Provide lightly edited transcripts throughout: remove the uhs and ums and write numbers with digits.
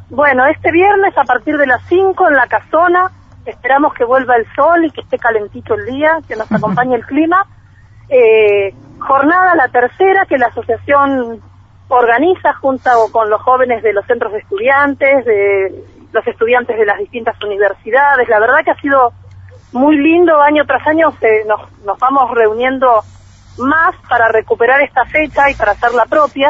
Bueno, este viernes a partir de las 5 en la Casona, esperamos que vuelva el sol y que esté calentito el día, que nos acompañe el clima. Jornada la tercera que la asociación organiza junto con los jóvenes de los centros de estudiantes, de los estudiantes de las distintas universidades. La verdad que ha sido muy lindo, año tras año nos vamos reuniendo más para recuperar esta fecha y para hacerla propia.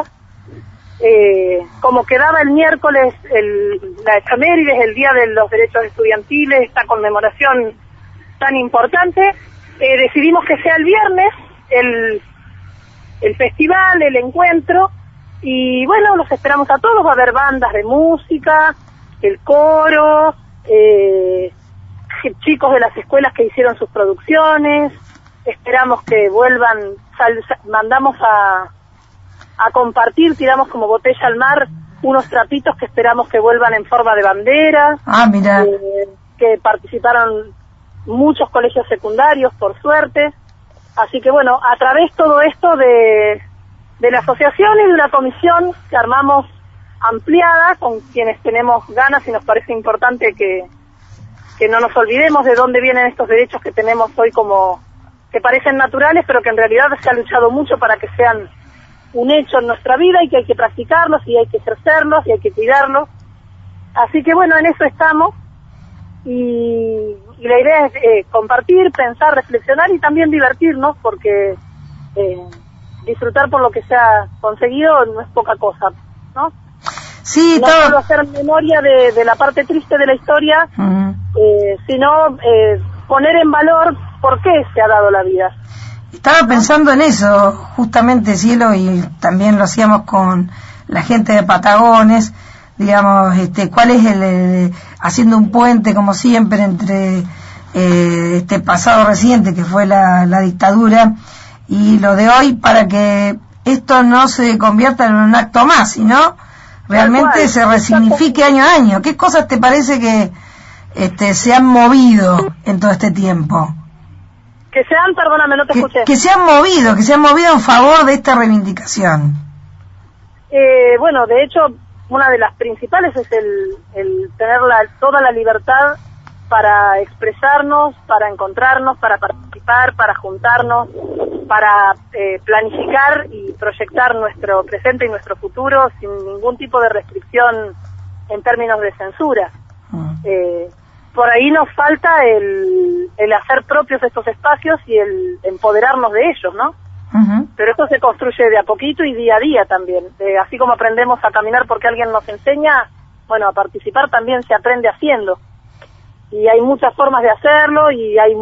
Como quedaba el miércoles la efemérides, el Día de los Derechos Estudiantiles, esta conmemoración tan importante, decidimos que sea el viernes el festival, el encuentro, y bueno, los esperamos a todos. Va a haber bandas de música, el coro, chicos de las escuelas que hicieron sus producciones. Esperamos que vuelvan, mandamos a compartir, tiramos como botella al mar unos trapitos que esperamos que vuelvan en forma de bandera. Mira. Que participaron muchos colegios secundarios, por suerte. Así que bueno, a través todo esto de la asociación y de una comisión que armamos ampliada, con quienes tenemos ganas y nos parece importante que no nos olvidemos de dónde vienen estos derechos que tenemos hoy, como que parecen naturales, pero que en realidad se ha luchado mucho para que sean un hecho en nuestra vida, y que hay que practicarlos y hay que ejercerlos y hay que cuidarlos. Así que bueno, en eso estamos, y la idea es compartir, pensar, reflexionar y también divertirnos, porque disfrutar por lo que se ha conseguido no es poca cosa, ¿no? Sí, no solo hacer memoria de la parte triste de la historia, sino poner en valor por qué se ha dado la vida. Estaba pensando en eso, justamente, Cielo, y también lo hacíamos con la gente de Patagones, digamos, cuál es haciendo un puente, como siempre, entre este pasado reciente, que fue la dictadura, y lo de hoy, para que esto no se convierta en un acto más, sino realmente se resignifique año a año. ¿Qué cosas te parece que se han movido en todo este tiempo? Perdóname, no te escuché. Que se han movido en favor de esta reivindicación. Bueno, de hecho, una de las principales es el tener toda la libertad para expresarnos, para encontrarnos, para participar, para juntarnos, para planificar y proyectar nuestro presente y nuestro futuro sin ningún tipo de restricción en términos de censura. Por ahí nos falta el hacer propios estos espacios y el empoderarnos de ellos, ¿no? Pero esto se construye de a poquito y día a día también. Así como aprendemos a caminar porque alguien nos enseña, bueno, a participar también se aprende haciendo. Y hay muchas formas de hacerlo, y hay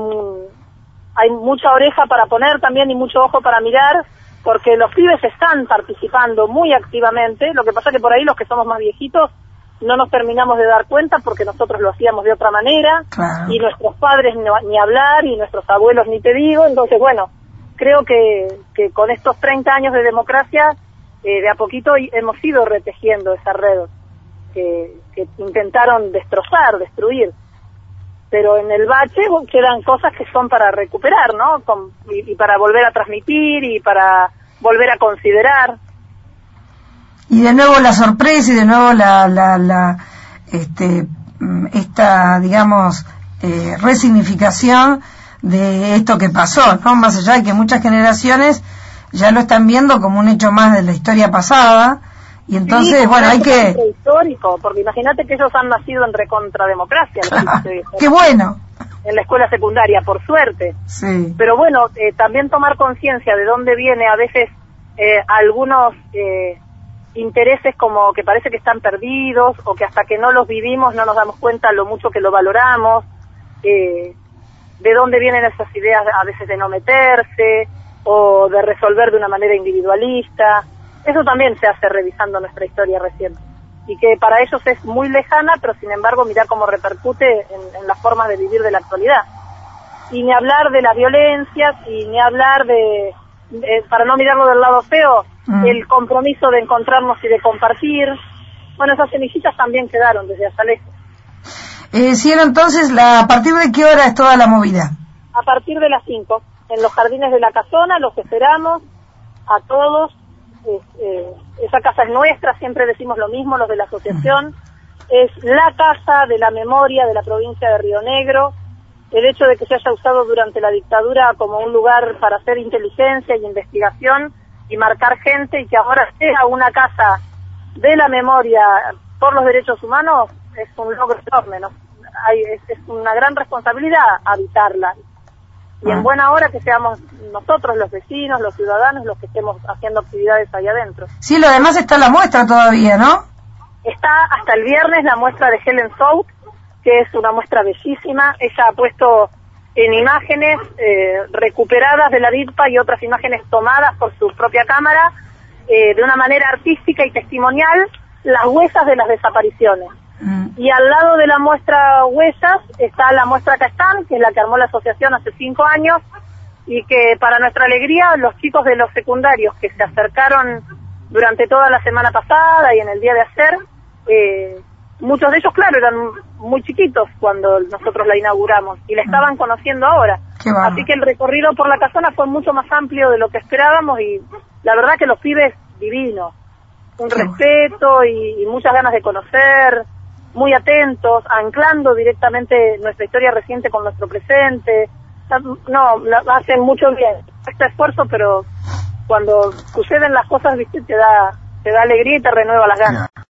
mucha oreja para poner también y mucho ojo para mirar, porque los pibes están participando muy activamente. Lo que pasa que por ahí los que somos más viejitos no nos terminamos de dar cuenta, porque nosotros lo hacíamos de otra manera, claro. Y nuestros padres ni hablar, y nuestros abuelos ni te digo. Entonces, bueno, creo que con estos 30 años de democracia, de a poquito hemos ido retejiendo esa red que intentaron destruir. Pero en el bache quedan cosas que son para recuperar, ¿no? Y para volver a transmitir y para volver a considerar. Y de nuevo la sorpresa, y de nuevo esta, digamos, resignificación de esto que pasó, ¿no? Más allá de que muchas generaciones ya lo están viendo como un hecho más de la historia pasada, y entonces, sí, bueno, hay que... histórico, porque imagínate que ellos han nacido en recontrademocracia. ¡Qué bueno! En la escuela secundaria, por suerte. Sí. Pero bueno, también tomar conciencia de dónde viene a veces algunos intereses como que parece que están perdidos, o que hasta que no los vivimos no nos damos cuenta lo mucho que lo valoramos, de dónde vienen esas ideas a veces de no meterse, o de resolver de una manera individualista. Eso también se hace revisando nuestra historia reciente, y que para ellos es muy lejana, pero sin embargo mirá cómo repercute en las formas de vivir de la actualidad. Y ni hablar de las violencias, y ni hablar de para no mirarlo del lado feo, el compromiso de encontrarnos y de compartir. Bueno, esas semillitas también quedaron desde hasta lejos. Cielo, entonces, ¿a partir de qué hora es toda la movida? A partir de las 5, en los jardines de la Casona, los esperamos a todos. Esa casa es nuestra, siempre decimos lo mismo los de la asociación. es la casa de la memoria de la provincia de Río Negro. El hecho de que se haya usado durante la dictadura como un lugar para hacer inteligencia y investigación y marcar gente, y que ahora sea una casa de la memoria por los derechos humanos, es un logro enorme, ¿no? Es una gran responsabilidad habitarla. Y en buena hora que seamos nosotros, los vecinos, los ciudadanos, los que estemos haciendo actividades ahí adentro. Sí, lo demás está en la muestra todavía, ¿no? Está hasta el viernes la muestra de Helen South, que es una muestra bellísima. Ella ha puesto en imágenes recuperadas de la DIRPA y otras imágenes tomadas por su propia cámara, de una manera artística y testimonial, las huellas de las desapariciones. Y al lado de la muestra huellas está la muestra Castán, que es la que armó la asociación hace 5 años, y que para nuestra alegría los chicos de los secundarios que se acercaron durante toda la semana pasada y en el día de ayer, muchos de ellos, claro, eran muy chiquitos cuando nosotros la inauguramos y la estaban conociendo ahora. Así que el recorrido por la casona fue mucho más amplio de lo que esperábamos, y la verdad que los pibes divinos, un respeto y muchas ganas de conocer, muy atentos, anclando directamente nuestra historia reciente con nuestro presente. No, hacen mucho bien este esfuerzo, pero cuando suceden las cosas, viste, te da alegría y te renueva las ganas.